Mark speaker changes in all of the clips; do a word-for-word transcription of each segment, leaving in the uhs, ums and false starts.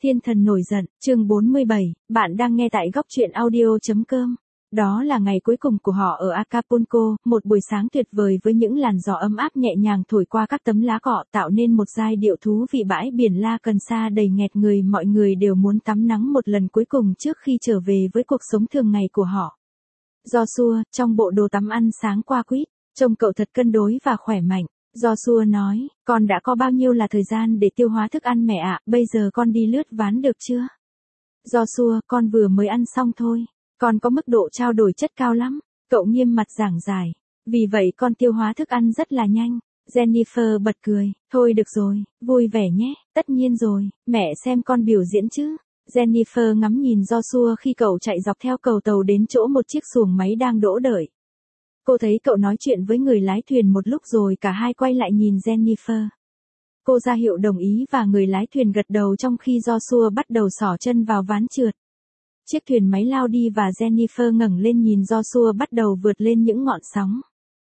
Speaker 1: Thiên thần nổi giận, chương bốn mươi bảy, bạn đang nghe tại góc truyện audio.com. Đó là ngày cuối cùng của họ ở Acapulco, một buổi sáng tuyệt vời với những làn gió ấm áp nhẹ nhàng thổi qua các tấm lá cọ tạo nên một giai điệu thú vị. Bãi biển La Concha đầy nghẹt người, mọi người đều muốn tắm nắng một lần cuối cùng trước khi trở về với cuộc sống thường ngày của họ. Joshua, trong bộ đồ tắm ăn sáng qua quýt, trông cậu thật cân đối và khỏe mạnh. Joshua nói, con đã có bao nhiêu là thời gian để tiêu hóa thức ăn mẹ ạ, bây giờ con đi lướt ván được chưa? Joshua, con vừa mới ăn xong thôi. Con có mức độ trao đổi chất cao lắm. Cậu nghiêm mặt giảng giải. Vì vậy con tiêu hóa thức ăn rất là nhanh. Jennifer bật cười. Thôi được rồi, vui vẻ nhé. Tất nhiên rồi, mẹ xem con biểu diễn chứ. Jennifer ngắm nhìn Joshua khi cậu chạy dọc theo cầu tàu đến chỗ một chiếc xuồng máy đang đỗ đợi. Cô thấy cậu nói chuyện với người lái thuyền một lúc rồi cả hai quay lại nhìn Jennifer. Cô ra hiệu đồng ý và người lái thuyền gật đầu trong khi Joshua bắt đầu xỏ chân vào ván trượt. Chiếc thuyền máy lao đi và Jennifer ngẩng lên nhìn Joshua bắt đầu vượt lên những ngọn sóng.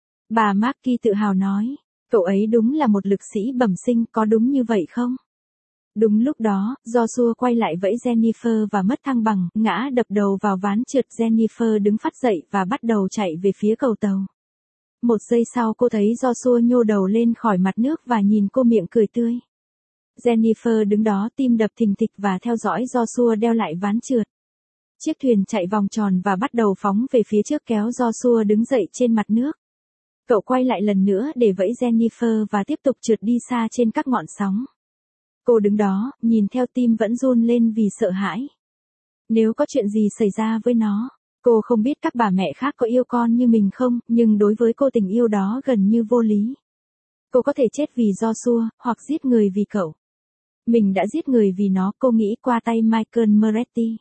Speaker 1: Bà Marky tự hào nói, cậu ấy đúng là một lực sĩ bẩm sinh, có đúng như vậy không? Đúng lúc đó, Joshua quay lại vẫy Jennifer và mất thăng bằng, ngã đập đầu vào ván trượt. Jennifer đứng phắt dậy và bắt đầu chạy về phía cầu tàu. Một giây sau cô thấy Joshua nhô đầu lên khỏi mặt nước và nhìn cô miệng cười tươi. Jennifer đứng đó tim đập thình thịch và theo dõi Joshua đeo lại ván trượt. Chiếc thuyền chạy vòng tròn và bắt đầu phóng về phía trước kéo Joshua đứng dậy trên mặt nước. Cậu quay lại lần nữa để vẫy Jennifer và tiếp tục trượt đi xa trên các ngọn sóng. Cô đứng đó, nhìn theo tim vẫn run lên vì sợ hãi. Nếu có chuyện gì xảy ra với nó, cô không biết các bà mẹ khác có yêu con như mình không, nhưng đối với cô tình yêu đó gần như vô lý. Cô có thể chết vì Joshua, hoặc giết người vì cậu. Mình đã giết người vì nó, cô nghĩ qua tay Michael Moretti.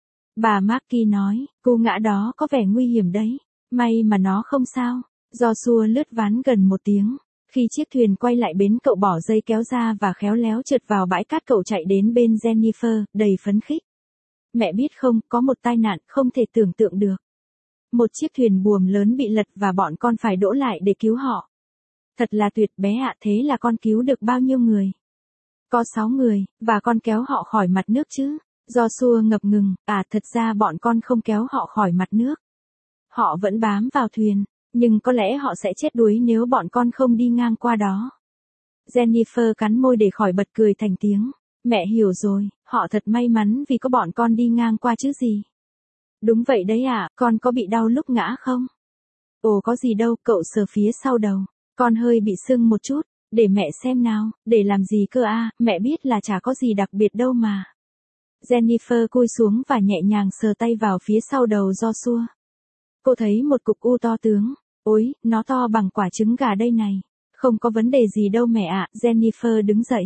Speaker 1: Bà Marky nói, cú ngã đó có vẻ nguy hiểm đấy. May mà nó không sao. Joshua lướt ván gần một tiếng. Khi chiếc thuyền quay lại bến cậu bỏ dây kéo ra và khéo léo trượt vào bãi cát. Cậu chạy đến bên Jennifer, đầy phấn khích. Mẹ biết không, có một tai nạn không thể tưởng tượng được. Một chiếc thuyền buồm lớn bị lật và bọn con phải đỗ lại để cứu họ. Thật là tuyệt bé ạ, thế là con cứu được bao nhiêu người? Có sáu người, và con kéo họ khỏi mặt nước chứ? Joshua ngập ngừng, à thật ra bọn con không kéo họ khỏi mặt nước. Họ vẫn bám vào thuyền, nhưng có lẽ họ sẽ chết đuối nếu bọn con không đi ngang qua đó. Jennifer cắn môi để khỏi bật cười thành tiếng. Mẹ hiểu rồi, họ thật may mắn vì có bọn con đi ngang qua chứ gì. Đúng vậy đấy ạ, à, con có bị đau lúc ngã không? Ồ có gì đâu, cậu sờ phía sau đầu. Con hơi bị sưng một chút, để mẹ xem nào, để làm gì cơ à, mẹ biết là chả có gì đặc biệt đâu mà. Jennifer cúi xuống và nhẹ nhàng sờ tay vào phía sau đầu Joshua. Cô thấy một cục u to tướng. Ôi, nó to bằng quả trứng gà đây này. Không có vấn đề gì đâu mẹ ạ. Jennifer đứng dậy.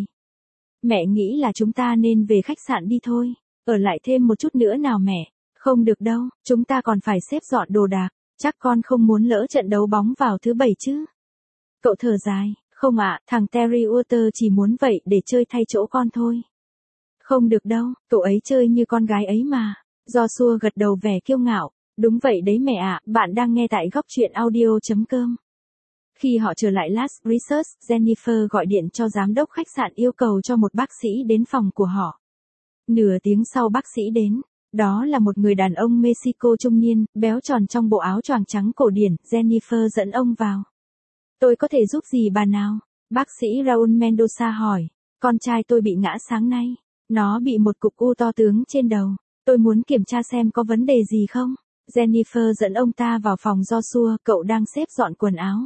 Speaker 1: Mẹ nghĩ là chúng ta nên về khách sạn đi thôi. Ở lại thêm một chút nữa nào mẹ. Không được đâu, chúng ta còn phải xếp dọn đồ đạc. Chắc con không muốn lỡ trận đấu bóng vào thứ bảy chứ. Cậu thở dài. Không ạ, thằng Terry Walter chỉ muốn vậy để chơi thay chỗ con thôi. Không được đâu, cậu ấy chơi như con gái ấy mà. Joshua gật đầu vẻ kiêu ngạo. Đúng vậy đấy mẹ ạ, bạn đang nghe tại góc truyện audio.com. Khi họ trở lại Las Risas, Jennifer gọi điện cho giám đốc khách sạn yêu cầu cho một bác sĩ đến phòng của họ. Nửa tiếng sau bác sĩ đến. Đó là một người đàn ông Mexico trung niên, béo tròn trong bộ áo choàng trắng cổ điển. Jennifer dẫn ông vào. Tôi có thể giúp gì bà nào? Bác sĩ Raúl Mendoza hỏi. Con trai tôi bị ngã sáng nay. Nó bị một cục u to tướng trên đầu. Tôi muốn kiểm tra xem có vấn đề gì không. Jennifer dẫn ông ta vào phòng Joshua, cậu đang xếp dọn quần áo.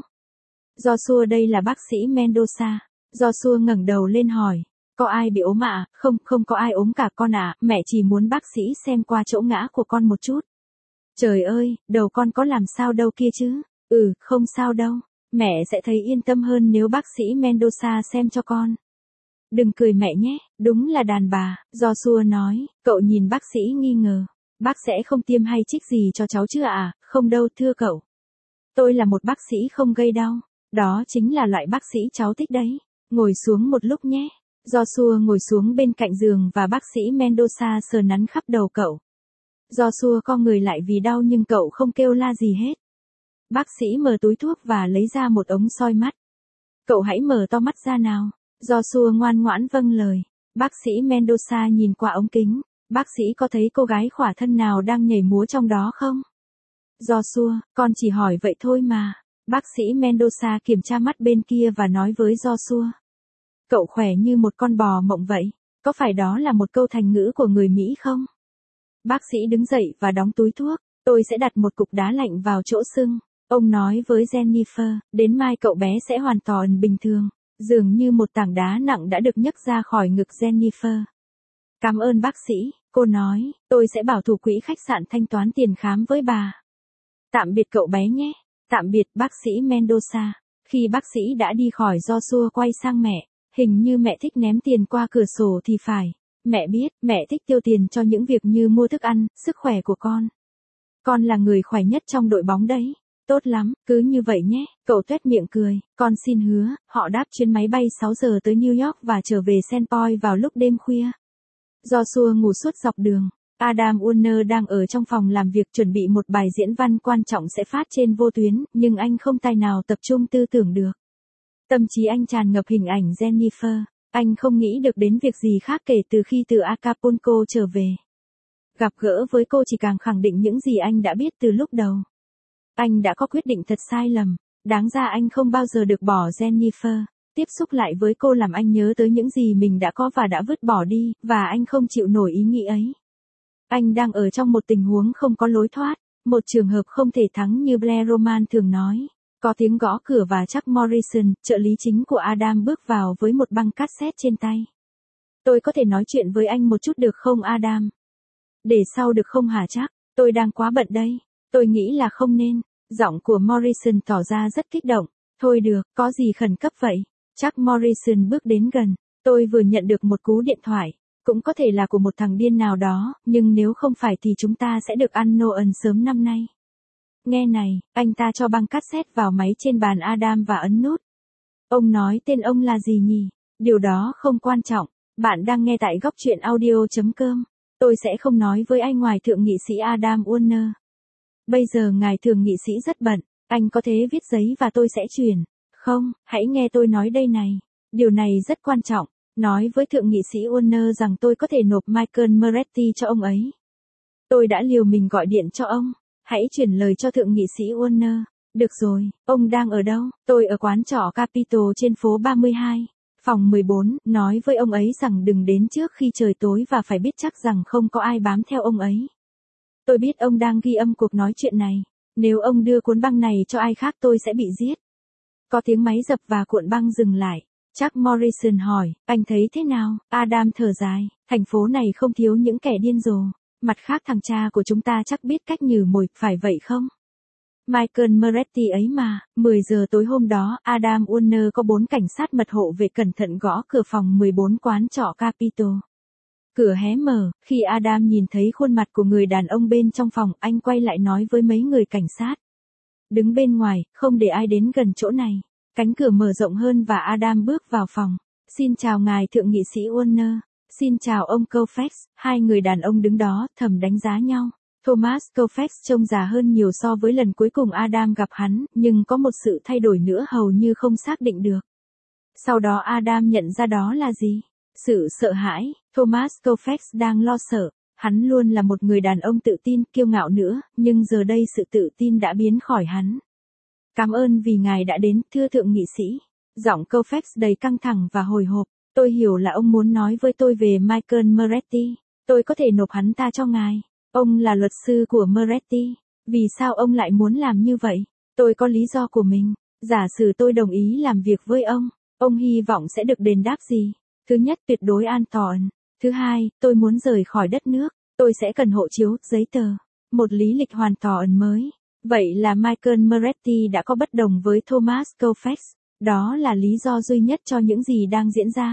Speaker 1: Joshua đây là bác sĩ Mendoza. Joshua ngẩng đầu lên hỏi. Có ai bị ốm ạ? À? Không, không có ai ốm cả con ạ, à. Mẹ chỉ muốn bác sĩ xem qua chỗ ngã của con một chút. Trời ơi, đầu con có làm sao đâu kia chứ? Ừ, không sao đâu. Mẹ sẽ thấy yên tâm hơn nếu bác sĩ Mendoza xem cho con. Đừng cười mẹ nhé, đúng là đàn bà, Joshua nói, cậu nhìn bác sĩ nghi ngờ. Bác sẽ không tiêm hay trích gì cho cháu chứ ạ? À? Không đâu thưa cậu. Tôi là một bác sĩ không gây đau. Đó chính là loại bác sĩ cháu thích đấy. Ngồi xuống một lúc nhé. Joshua ngồi xuống bên cạnh giường và bác sĩ Mendoza sờ nắn khắp đầu cậu. Joshua co người lại vì đau nhưng cậu không kêu la gì hết. Bác sĩ mở túi thuốc và lấy ra một ống soi mắt. Cậu hãy mở to mắt ra nào. Joshua ngoan ngoãn vâng lời. Bác sĩ Mendoza nhìn qua ống kính. Bác sĩ có thấy cô gái khỏa thân nào đang nhảy múa trong đó không? Joshua, con chỉ hỏi vậy thôi mà. Bác sĩ Mendoza kiểm tra mắt bên kia và nói với Joshua. Cậu khỏe như một con bò mộng vậy. Có phải đó là một câu thành ngữ của người Mỹ không? Bác sĩ đứng dậy và đóng túi thuốc. Tôi sẽ đặt một cục đá lạnh vào chỗ sưng. Ông nói với Jennifer, đến mai cậu bé sẽ hoàn toàn bình thường. Dường như một tảng đá nặng đã được nhấc ra khỏi ngực Jennifer. Cảm ơn bác sĩ, cô nói, tôi sẽ bảo thủ quỹ khách sạn thanh toán tiền khám với bà. Tạm biệt cậu bé nhé. Tạm biệt bác sĩ Mendoza. Khi bác sĩ đã đi khỏi, Joshua quay sang mẹ. Hình như mẹ thích ném tiền qua cửa sổ thì phải. Mẹ biết, mẹ thích tiêu tiền cho những việc như mua thức ăn, sức khỏe của con. Con là người khỏe nhất trong đội bóng đấy. Tốt lắm, cứ như vậy nhé. Cậu tuét miệng cười. Con xin hứa, họ đáp chuyến máy bay sáu giờ tới New York và trở về Sandpoint vào lúc đêm khuya. Joshua ngủ suốt dọc đường. Adam Warner đang ở trong phòng làm việc chuẩn bị một bài diễn văn quan trọng sẽ phát trên vô tuyến, nhưng anh không tài nào tập trung tư tưởng được. Tâm trí anh tràn ngập hình ảnh Jennifer. Anh không nghĩ được đến việc gì khác kể từ khi từ Acapulco trở về. Gặp gỡ với cô chỉ càng khẳng định những gì anh đã biết từ lúc đầu. Anh đã có quyết định thật sai lầm. Đáng ra anh không bao giờ được bỏ Jennifer. Tiếp xúc lại với cô làm anh nhớ tới những gì mình đã có và đã vứt bỏ đi, và anh không chịu nổi ý nghĩ ấy. Anh đang ở trong một tình huống không có lối thoát, một trường hợp không thể thắng như Blair Roman thường nói. Có tiếng gõ cửa và Chuck Morrison, trợ lý chính của Adam bước vào với một băng cassette trên tay. Tôi có thể nói chuyện với anh một chút được không Adam? Để sau được không hả Chuck? Tôi đang quá bận đây. Tôi nghĩ là không nên. Giọng của Morrison tỏ ra rất kích động. Thôi được, có gì khẩn cấp vậy? Chuck Morrison bước đến gần. Tôi vừa nhận được một cú điện thoại. Cũng có thể là của một thằng điên nào đó, nhưng nếu không phải thì chúng ta sẽ được ăn Noel sớm năm nay. Nghe này, anh ta cho băng cassette vào máy trên bàn Adam và ấn nút. Ông nói tên ông là gì nhỉ? Điều đó không quan trọng. Bạn đang nghe tại góc truyện audio chấm com. Tôi sẽ không nói với anh ngoài thượng nghị sĩ Adam Warner. Bây giờ ngài thượng nghị sĩ rất bận. Anh có thể viết giấy và tôi sẽ chuyển. Không, hãy nghe tôi nói đây này. Điều này rất quan trọng. Nói với thượng nghị sĩ Warner rằng tôi có thể nộp Michael Moretti cho ông ấy. Tôi đã liều mình gọi điện cho ông. Hãy chuyển lời cho thượng nghị sĩ Warner. Được rồi, ông đang ở đâu? Tôi ở quán trọ Capitol trên phố ba mươi hai, phòng mười bốn, nói với ông ấy rằng đừng đến trước khi trời tối và phải biết chắc rằng không có ai bám theo ông ấy. Tôi biết ông đang ghi âm cuộc nói chuyện này. Nếu ông đưa cuốn băng này cho ai khác tôi sẽ bị giết. Có tiếng máy dập và cuộn băng dừng lại. Chuck Morrison hỏi, anh thấy thế nào? Adam thở dài, thành phố này không thiếu những kẻ điên rồ. Mặt khác thằng cha của chúng ta chắc biết cách nhử mồi, phải vậy không? Michael Moretti ấy mà. Mười giờ tối hôm đó, Adam Warner có bốn cảnh sát mật hộ về cẩn thận gõ cửa phòng mười bốn quán trọ Capitol. Cửa hé mở, khi Adam nhìn thấy khuôn mặt của người đàn ông bên trong phòng, anh quay lại nói với mấy người cảnh sát. Đứng bên ngoài, không để ai đến gần chỗ này. Cánh cửa mở rộng hơn và Adam bước vào phòng. Xin chào ngài thượng nghị sĩ Warner. Xin chào ông Koufax. Hai người đàn ông đứng đó, thầm đánh giá nhau. Thomas Koufax trông già hơn nhiều so với lần cuối cùng Adam gặp hắn, nhưng có một sự thay đổi nữa hầu như không xác định được. Sau đó Adam nhận ra đó là gì? Sự sợ hãi. Thomas Koufax đang lo sợ. Hắn luôn là một người đàn ông tự tin, kiêu ngạo nữa, nhưng giờ đây sự tự tin đã biến khỏi hắn. Cảm ơn vì ngài đã đến, thưa thượng nghị sĩ. Giọng Koufax đầy căng thẳng và hồi hộp. Tôi hiểu là ông muốn nói với tôi về Michael Moretti. Tôi có thể nộp hắn ta cho ngài. Ông là luật sư của Moretti. Vì sao ông lại muốn làm như vậy? Tôi có lý do của mình. Giả sử tôi đồng ý làm việc với ông, ông hy vọng sẽ được đền đáp gì? Thứ nhất, tuyệt đối an toàn. Thứ hai, tôi muốn rời khỏi đất nước. Tôi sẽ cần hộ chiếu, giấy tờ. Một lý lịch hoàn toàn mới. Vậy là Michael Moretti đã có bất đồng với Thomas Koufax. Đó là lý do duy nhất cho những gì đang diễn ra.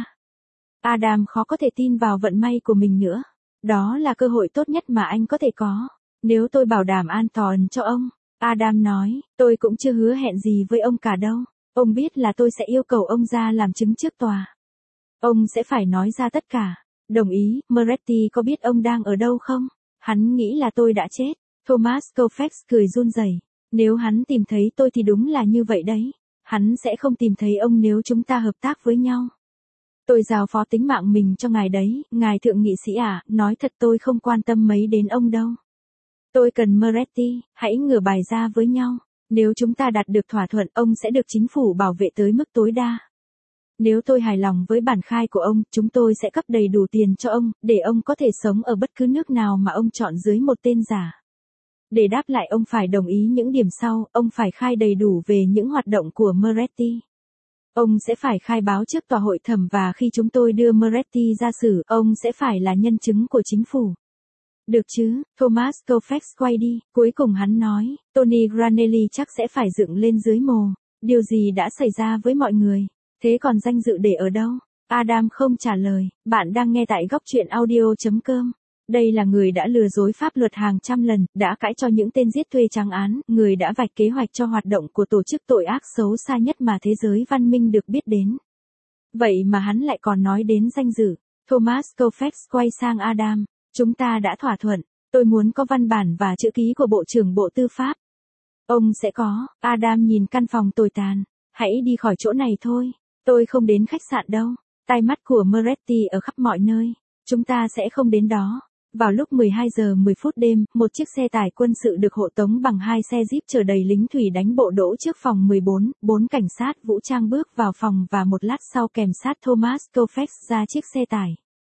Speaker 1: Adam khó có thể tin vào vận may của mình nữa. Đó là cơ hội tốt nhất mà anh có thể có. Nếu tôi bảo đảm an toàn cho ông, Adam nói, tôi cũng chưa hứa hẹn gì với ông cả đâu. Ông biết là tôi sẽ yêu cầu ông ra làm chứng trước tòa. Ông sẽ phải nói ra tất cả. Đồng ý, Moretti có biết ông đang ở đâu không? Hắn nghĩ là tôi đã chết. Thomas Koufax cười run rẩy. Nếu hắn tìm thấy tôi thì đúng là như vậy đấy. Hắn sẽ không tìm thấy ông nếu chúng ta hợp tác với nhau. Tôi giao phó tính mạng mình cho ngài đấy, ngài thượng nghị sĩ à, nói thật tôi không quan tâm mấy đến ông đâu. Tôi cần Moretti, hãy ngửa bài ra với nhau. Nếu chúng ta đạt được thỏa thuận, ông sẽ được chính phủ bảo vệ tới mức tối đa. Nếu tôi hài lòng với bản khai của ông, chúng tôi sẽ cấp đầy đủ tiền cho ông, để ông có thể sống ở bất cứ nước nào mà ông chọn dưới một tên giả. Để đáp lại ông phải đồng ý những điểm sau, ông phải khai đầy đủ về những hoạt động của Moretti. Ông sẽ phải khai báo trước tòa hội thẩm và khi chúng tôi đưa Moretti ra xử, ông sẽ phải là nhân chứng của chính phủ. Được chứ, Thomas Colfax quay đi, cuối cùng hắn nói, Tony Granelli chắc sẽ phải dựng lên dưới mồ. Điều gì đã xảy ra với mọi người? Thế còn danh dự để ở đâu? Adam không trả lời, bạn đang nghe tại góc truyện audio chấm com. Đây là người đã lừa dối pháp luật hàng trăm lần, đã cãi cho những tên giết thuê trắng án, người đã vạch kế hoạch cho hoạt động của tổ chức tội ác xấu xa nhất mà thế giới văn minh được biết đến. Vậy mà hắn lại còn nói đến danh dự. Thomas Colfax quay sang Adam, chúng ta đã thỏa thuận, tôi muốn có văn bản và chữ ký của Bộ trưởng Bộ Tư pháp. Ông sẽ có. Adam nhìn căn phòng tồi tàn, hãy đi khỏi chỗ này thôi, tôi không đến khách sạn đâu. Tai mắt của Moretti ở khắp mọi nơi, chúng ta sẽ không đến đó. Vào lúc mười hai giờ mười phút đêm, một chiếc xe tải quân sự được hộ tống bằng hai xe jeep chở đầy lính thủy đánh bộ đỗ trước phòng mười bốn, bốn cảnh sát vũ trang bước vào phòng và một lát sau kèm sát Thomas Colfax ra chiếc xe tải.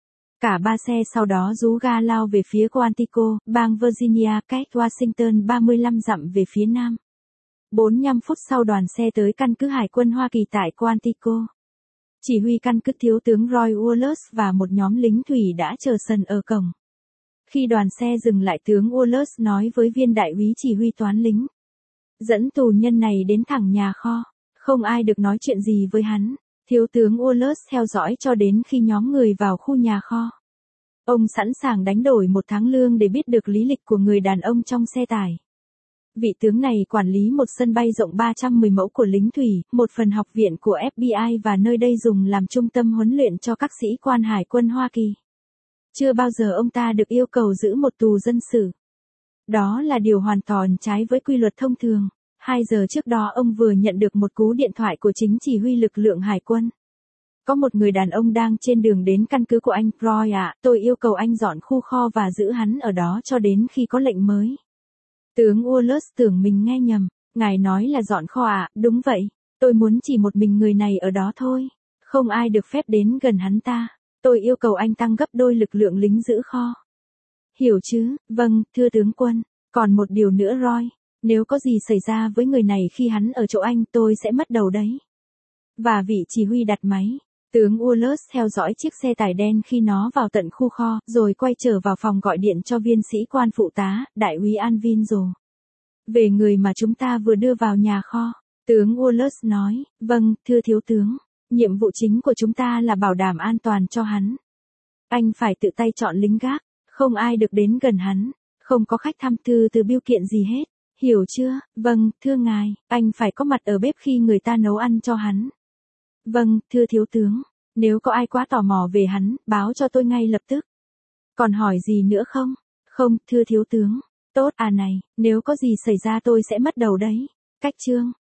Speaker 1: Cả ba xe sau đó rú ga lao về phía Quantico, bang Virginia, cách Washington ba mươi lăm dặm về phía nam. bốn mươi lăm phút sau đoàn xe tới căn cứ Hải quân Hoa Kỳ tại Quantico. Chỉ huy căn cứ thiếu tướng Roy Wallace và một nhóm lính thủy đã chờ sân ở cổng. Khi đoàn xe dừng lại, tướng Wallace nói với viên đại úy chỉ huy toán lính. Dẫn tù nhân này đến thẳng nhà kho, không ai được nói chuyện gì với hắn. Thiếu tướng Wallace theo dõi cho đến khi nhóm người vào khu nhà kho. Ông sẵn sàng đánh đổi một tháng lương để biết được lý lịch của người đàn ông trong xe tải. Vị tướng này quản lý một sân bay rộng ba trăm mười mẫu của lính thủy, một phần học viện của ép bê i và nơi đây dùng làm trung tâm huấn luyện cho các sĩ quan Hải quân Hoa Kỳ. Chưa bao giờ ông ta được yêu cầu giữ một tù dân sự. Đó là điều hoàn toàn trái với quy luật thông thường. Hai giờ trước đó ông vừa nhận được một cú điện thoại của chính chỉ huy lực lượng Hải quân. Có một người đàn ông đang trên đường đến căn cứ của anh. Roy ạ, tôi yêu cầu anh dọn khu kho và giữ hắn ở đó cho đến khi có lệnh mới. Tướng Wallace tưởng mình nghe nhầm. Ngài nói là dọn kho ạ, đúng vậy. Tôi muốn chỉ một mình người này ở đó thôi. Không ai được phép đến gần hắn ta. Tôi yêu cầu anh tăng gấp đôi lực lượng lính giữ kho. Hiểu chứ, vâng, thưa tướng quân. Còn một điều nữa Roy. Nếu có gì xảy ra với người này khi hắn ở chỗ anh, tôi sẽ mất đầu đấy. Và vị chỉ huy đặt máy. Tướng Wallace theo dõi chiếc xe tải đen khi nó vào tận khu kho, rồi quay trở vào phòng gọi điện cho viên sĩ quan phụ tá, đại úy Anvinzo. Về người mà chúng ta vừa đưa vào nhà kho, tướng Wallace nói, vâng, thưa thiếu tướng, nhiệm vụ chính của chúng ta là bảo đảm an toàn cho hắn. Anh phải tự tay chọn lính gác, không ai được đến gần hắn, không có khách thăm thư từ bưu kiện gì hết. Hiểu chưa? Vâng, thưa ngài, anh phải có mặt ở bếp khi người ta nấu ăn cho hắn. Vâng, thưa thiếu tướng, nếu có ai quá tò mò về hắn, báo cho tôi ngay lập tức. Còn hỏi gì nữa không? Không, thưa thiếu tướng. Tốt à này, nếu có gì xảy ra tôi sẽ mất đầu đấy. Cách chương.